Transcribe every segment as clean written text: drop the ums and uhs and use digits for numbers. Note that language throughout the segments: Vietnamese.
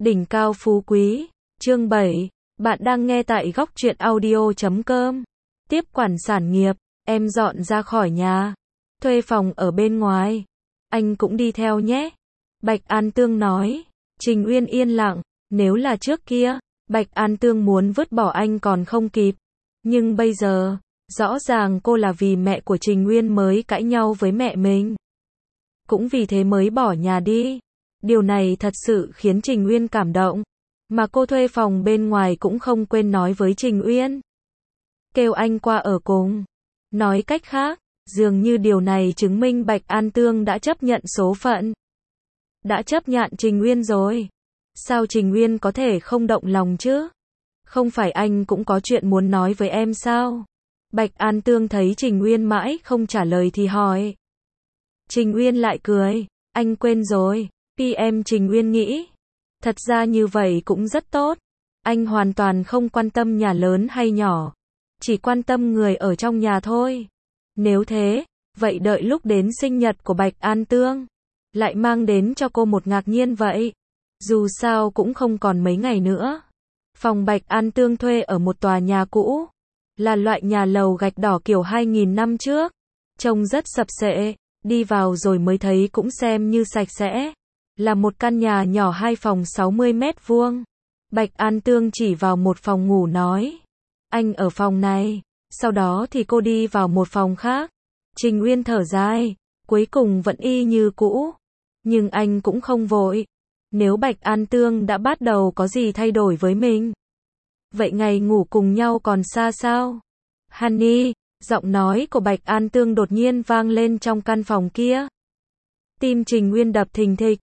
Đỉnh cao phú quý, chương 7, bạn đang nghe tại góc truyện audio.com. Tiếp quản sản nghiệp, em dọn ra khỏi nhà, thuê phòng ở bên ngoài. Anh cũng đi theo nhé. Bạch An Tương nói. Trình Uyên yên lặng, nếu là trước kia, Bạch An Tương muốn vứt bỏ anh còn không kịp. Nhưng bây giờ, rõ ràng cô là vì mẹ của Trình Uyên mới cãi nhau với mẹ mình. Cũng vì thế mới bỏ nhà đi. Điều này thật sự khiến Trình Uyên cảm động. Mà cô thuê phòng bên ngoài cũng không quên nói với Trình Uyên. Kêu anh qua ở cùng. Nói cách khác, dường như điều này chứng minh Bạch An Tương đã chấp nhận số phận. Đã chấp nhận Trình Uyên rồi. Sao Trình Uyên có thể không động lòng chứ? Không phải anh cũng có chuyện muốn nói với em sao? Bạch An Tương thấy Trình Uyên mãi không trả lời thì hỏi. Trình Uyên lại cười. Anh quên rồi. PM Trình Uyên nghĩ. Thật ra như vậy cũng rất tốt. Anh hoàn toàn không quan tâm nhà lớn hay nhỏ. Chỉ quan tâm người ở trong nhà thôi. Nếu thế, vậy đợi lúc đến sinh nhật của Bạch An Tương, lại mang đến cho cô một ngạc nhiên vậy. Dù sao cũng không còn mấy ngày nữa. Phòng Bạch An Tương thuê ở một tòa nhà cũ. Là loại nhà lầu gạch đỏ kiểu 2000 năm trước. Trông rất sập sệ. Đi vào rồi mới thấy cũng xem như sạch sẽ. Là một căn nhà nhỏ 2 phòng 60 mét vuông. Bạch An Tương chỉ vào một phòng ngủ nói. Anh ở phòng này. Sau đó thì cô đi vào một phòng khác. Trình Uyên thở dài. Cuối cùng vẫn y như cũ. Nhưng anh cũng không vội. Nếu Bạch An Tương đã bắt đầu có gì thay đổi với mình, vậy ngày ngủ cùng nhau còn xa sao? Honey, giọng nói của Bạch An Tương đột nhiên vang lên trong căn phòng kia. Tim Trình Uyên đập thình thịch.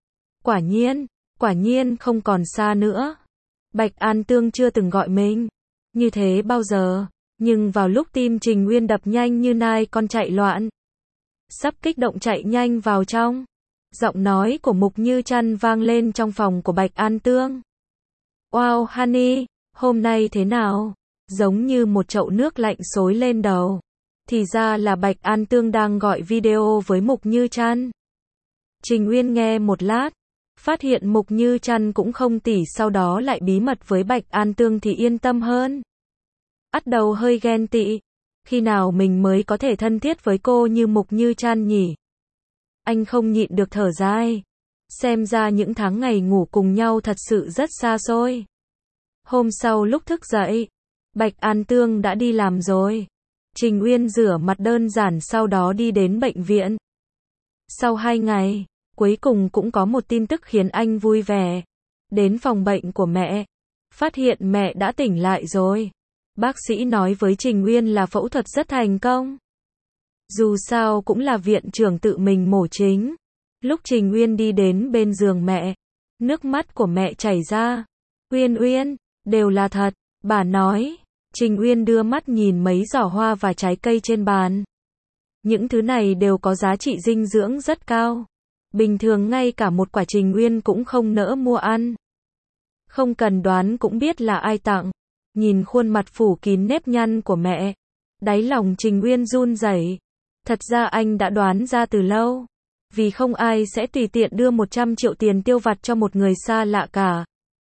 Quả nhiên không còn xa nữa. Bạch An Tương chưa từng gọi mình như thế bao giờ, nhưng vào lúc tim Trình Uyên đập nhanh như nai con chạy loạn, sắp kích động chạy nhanh vào trong, giọng nói của Mục Như Trăn vang lên trong phòng của Bạch An Tương. Wow honey, hôm nay thế nào? Giống như một chậu nước lạnh xối lên đầu. Thì ra là Bạch An Tương đang gọi video với Mục Như Trăn. Trình Uyên nghe một lát, phát hiện Mục Như Trăn cũng không tỉ sau đó lại bí mật với Bạch An Tương thì yên tâm hơn. Bắt đầu hơi ghen tị. Khi nào mình mới có thể thân thiết với cô như Mục Như Trăn nhỉ? Anh không nhịn được thở dài. Xem ra những tháng ngày ngủ cùng nhau thật sự rất xa xôi. Hôm sau lúc thức dậy, Bạch An Tương đã đi làm rồi. Trình Uyên rửa mặt đơn giản sau đó đi đến bệnh viện. Sau 2 ngày, cuối cùng cũng có một tin tức khiến anh vui vẻ. Đến phòng bệnh của mẹ, phát hiện mẹ đã tỉnh lại rồi. Bác sĩ nói với Trình Uyên là phẫu thuật rất thành công. Dù sao cũng là viện trưởng tự mình mổ chính. Lúc Trình Uyên đi đến bên giường mẹ, nước mắt của mẹ chảy ra. Uyên, đều là thật, bà nói. Trình Uyên đưa mắt nhìn mấy giỏ hoa và trái cây trên bàn. Những thứ này đều có giá trị dinh dưỡng rất cao. Bình thường ngay cả một quả Trình Uyên cũng không nỡ mua ăn. Không cần đoán cũng biết là ai tặng. Nhìn khuôn mặt phủ kín nếp nhăn của mẹ, đáy lòng Trình Uyên run rẩy. Thật ra anh đã đoán ra từ lâu. Vì không ai sẽ tùy tiện đưa 100 triệu tiền tiêu vặt cho một người xa lạ cả.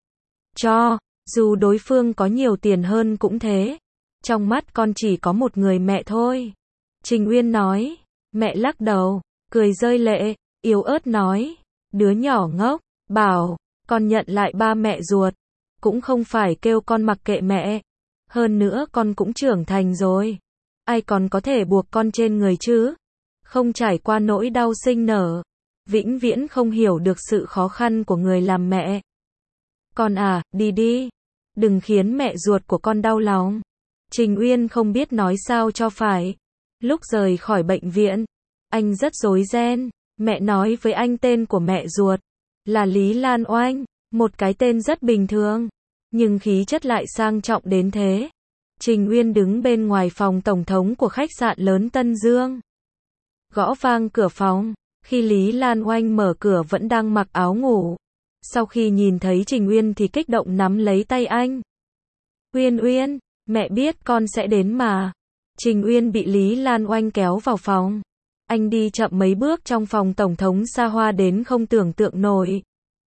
Dù đối phương có nhiều tiền hơn cũng thế. Trong mắt con chỉ có một người mẹ thôi. Trình Uyên nói. Mẹ lắc đầu, cười rơi lệ, yếu ớt nói. Đứa nhỏ ngốc, bảo, con nhận lại ba mẹ ruột. Cũng không phải kêu con mặc kệ mẹ. Hơn nữa con cũng trưởng thành rồi. Ai còn có thể buộc con trên người chứ? Không trải qua nỗi đau sinh nở. Vĩnh viễn không hiểu được sự khó khăn của người làm mẹ. Con à, đi. Đừng khiến mẹ ruột của con đau lòng. Trình Uyên không biết nói sao cho phải. Lúc rời khỏi bệnh viện, anh rất rối ren. Mẹ nói với anh tên của mẹ ruột là Lý Lan Oanh. Một cái tên rất bình thường, nhưng khí chất lại sang trọng đến thế. Trình Uyên đứng bên ngoài phòng tổng thống của khách sạn lớn Tân Dương. Gõ vang cửa phòng. Khi Lý Lan Oanh mở cửa vẫn đang mặc áo ngủ. Sau khi nhìn thấy Trình Uyên thì kích động nắm lấy tay anh. Uyên, mẹ biết con sẽ đến mà. Trình Uyên bị Lý Lan Oanh kéo vào phòng. Anh đi chậm mấy bước trong phòng tổng thống xa hoa đến không tưởng tượng nổi.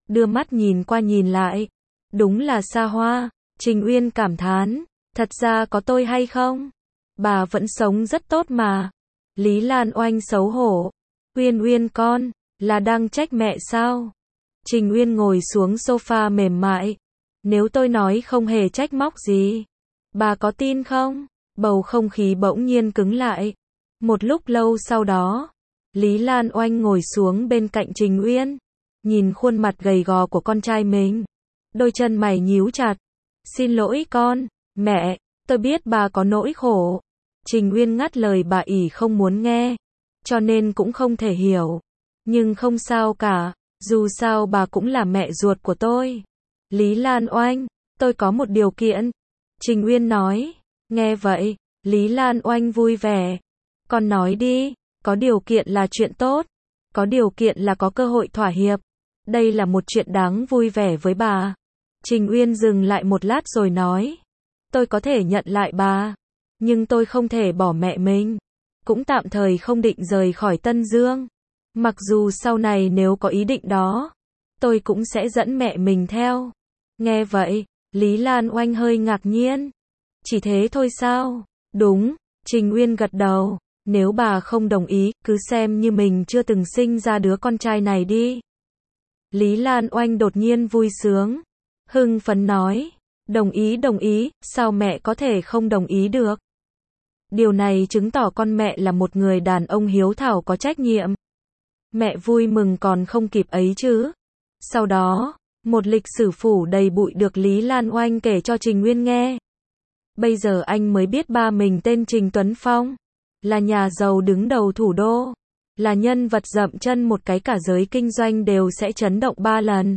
đưa mắt nhìn qua nhìn lại. Đúng là xa hoa. Trình Uyên cảm thán, thật ra có tôi hay không? Bà vẫn sống rất tốt mà. Lý Lan Oanh xấu hổ. Uyên Uyên con, là đang trách mẹ sao? Trình Uyên ngồi xuống sofa mềm mại. Nếu tôi nói không hề trách móc gì, bà có tin không? Bầu không khí bỗng nhiên cứng lại. Một lúc lâu sau đó, Lý Lan Oanh ngồi xuống bên cạnh Trình Uyên, nhìn khuôn mặt gầy gò của con trai mình. Đôi chân mày nhíu chặt. Xin lỗi con, mẹ, tôi biết bà có nỗi khổ. Trình Uyên ngắt lời bà ỷ không muốn nghe, cho nên cũng không thể hiểu. Nhưng không sao cả, dù sao bà cũng là mẹ ruột của tôi. Lý Lan Oanh, tôi có một điều kiện. Trình Uyên nói. Nghe vậy, Lý Lan Oanh vui vẻ. Con nói đi, có điều kiện là chuyện tốt. Có điều kiện là có cơ hội thỏa hiệp. Đây là một chuyện đáng vui vẻ với bà. Trình Uyên dừng lại một lát rồi nói. Tôi có thể nhận lại bà, nhưng tôi không thể bỏ mẹ mình. Cũng tạm thời không định rời khỏi Tân Dương. Mặc dù sau này nếu có ý định đó, tôi cũng sẽ dẫn mẹ mình theo. Nghe vậy, Lý Lan Oanh hơi ngạc nhiên. Chỉ thế thôi sao? Đúng, Trình Uyên gật đầu. Nếu bà không đồng ý, cứ xem như mình chưa từng sinh ra đứa con trai này đi. Lý Lan Oanh đột nhiên vui sướng, hưng phấn nói. Đồng ý, sao mẹ có thể không đồng ý được? Điều này chứng tỏ con mẹ là một người đàn ông hiếu thảo có trách nhiệm. Mẹ vui mừng còn không kịp ấy chứ. Sau đó, một lịch sử phủ đầy bụi được Lý Lan Oanh kể cho Trình Uyên nghe. Bây giờ anh mới biết ba mình tên Trình Tuấn Phong, là nhà giàu đứng đầu thủ đô, là nhân vật dậm chân một cái cả giới kinh doanh đều sẽ chấn động 3 lần.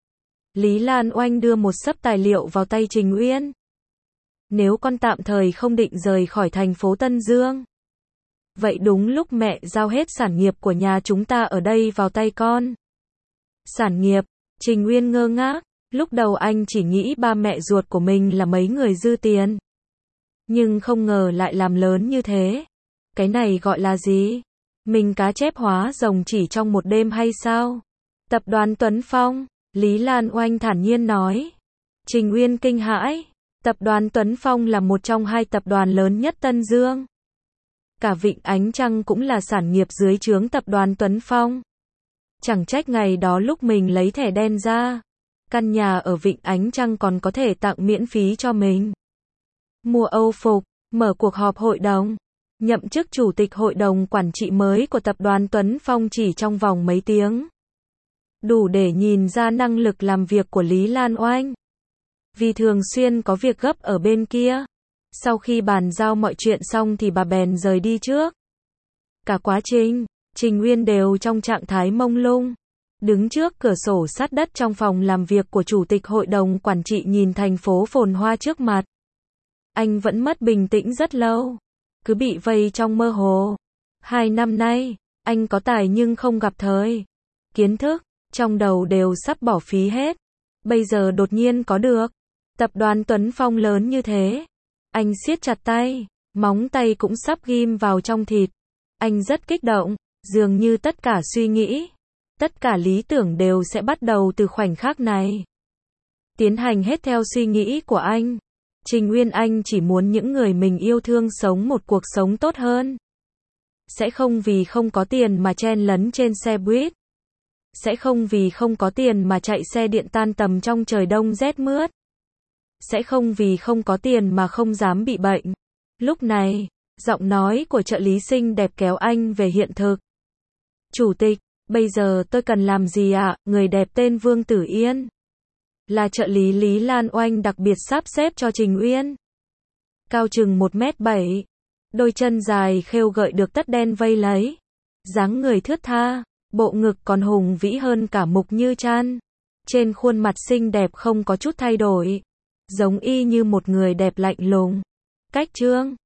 Lý Lan Oanh đưa một xấp tài liệu vào tay Trình Uyên. Nếu con tạm thời không định rời khỏi thành phố Tân Dương, vậy đúng lúc mẹ giao hết sản nghiệp của nhà chúng ta ở đây vào tay con. Sản nghiệp? Trình Uyên ngơ ngác. Lúc đầu anh chỉ nghĩ ba mẹ ruột của mình là mấy người dư tiền, nhưng không ngờ lại làm lớn như thế. Cái này gọi là gì? Mình cá chép hóa rồng chỉ trong một đêm hay sao? Tập đoàn Tuấn Phong, Lý Lan Oanh thản nhiên nói. Trình Uyên kinh hãi. Tập đoàn Tuấn Phong là một trong 2 tập đoàn lớn nhất Tân Dương. Cả Vịnh Ánh Trăng cũng là sản nghiệp dưới trướng tập đoàn Tuấn Phong. Chẳng trách ngày đó lúc mình lấy thẻ đen ra, căn nhà ở Vịnh Ánh Trăng còn có thể tặng miễn phí cho mình. Mua Âu phục, mở cuộc họp hội đồng, nhậm chức chủ tịch hội đồng quản trị mới của tập đoàn Tuấn Phong chỉ trong vòng mấy tiếng. Đủ để nhìn ra năng lực làm việc của Lý Lan Oanh. Vì thường xuyên có việc gấp ở bên kia, sau khi bàn giao mọi chuyện xong thì bà bèn rời đi trước. Cả quá trình, Trình Uyên đều trong trạng thái mông lung, đứng trước cửa sổ sát đất trong phòng làm việc của chủ tịch hội đồng quản trị nhìn thành phố phồn hoa trước mặt. Anh vẫn mất bình tĩnh rất lâu, cứ bị vây trong mơ hồ. 2 năm nay, anh có tài nhưng không gặp thời. Kiến thức, trong đầu đều sắp bỏ phí hết. Bây giờ đột nhiên có được. Tập đoàn Tuấn Phong lớn như thế. Anh siết chặt tay, móng tay cũng sắp ghim vào trong thịt. Anh rất kích động, dường như tất cả suy nghĩ, tất cả lý tưởng đều sẽ bắt đầu từ khoảnh khắc này. Tiến hành hết theo suy nghĩ của anh. Trình Uyên anh chỉ muốn những người mình yêu thương sống một cuộc sống tốt hơn. Sẽ không vì không có tiền mà chen lấn trên xe buýt. Sẽ không vì không có tiền mà chạy xe điện tan tầm trong trời đông rét mướt. Sẽ không vì không có tiền mà không dám bị bệnh. Lúc này, giọng nói của trợ lý xinh đẹp kéo anh về hiện thực. Chủ tịch, bây giờ tôi cần làm gì ạ? Người đẹp tên Vương Tử Yên, là trợ lý Lý Lan Oanh đặc biệt sắp xếp cho Trình Uyên. Cao chừng 1m7, đôi chân dài khêu gợi được tất đen vây lấy. Dáng người thướt tha, bộ ngực còn hùng vĩ hơn cả Mục Như Trăn. Trên khuôn mặt xinh đẹp không có chút thay đổi, giống y như một người đẹp lạnh lùng. Cách trương